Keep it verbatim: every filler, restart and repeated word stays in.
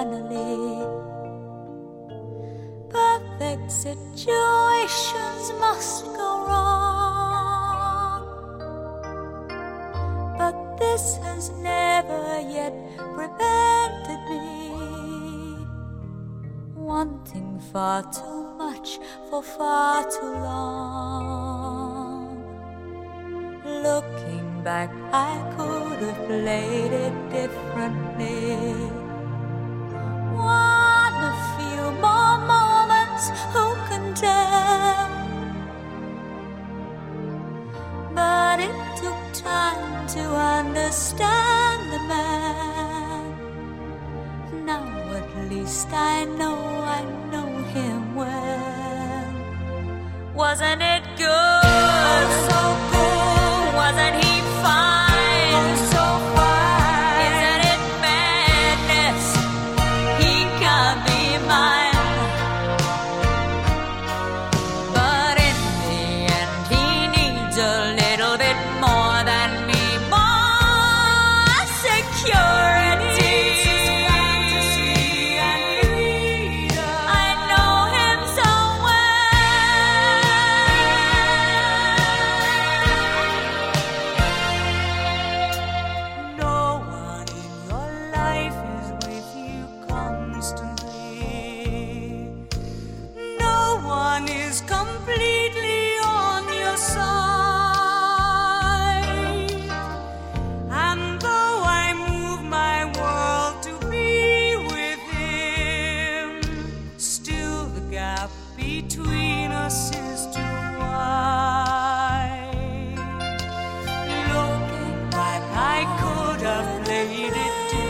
finally. Perfect situations must go wrong, but this has never yet prevented me wanting far too much for far too long. Looking back, I could have played it differently. Won a few more moments, who can tell? But it took time to understand the man. Now at least I know I know him well. Wasn't it good? Oh, so good. Wasn't he fine? Oh, so fine. Isn't it madness? He can't be mine. But in the end, he needs a little bit more than me. More security. I know him so well. No one in your life is with you constantly. No one is completely on your side. And though I move my world to be with him, still the gap between us is too wide. Looking back, I could have played it differently.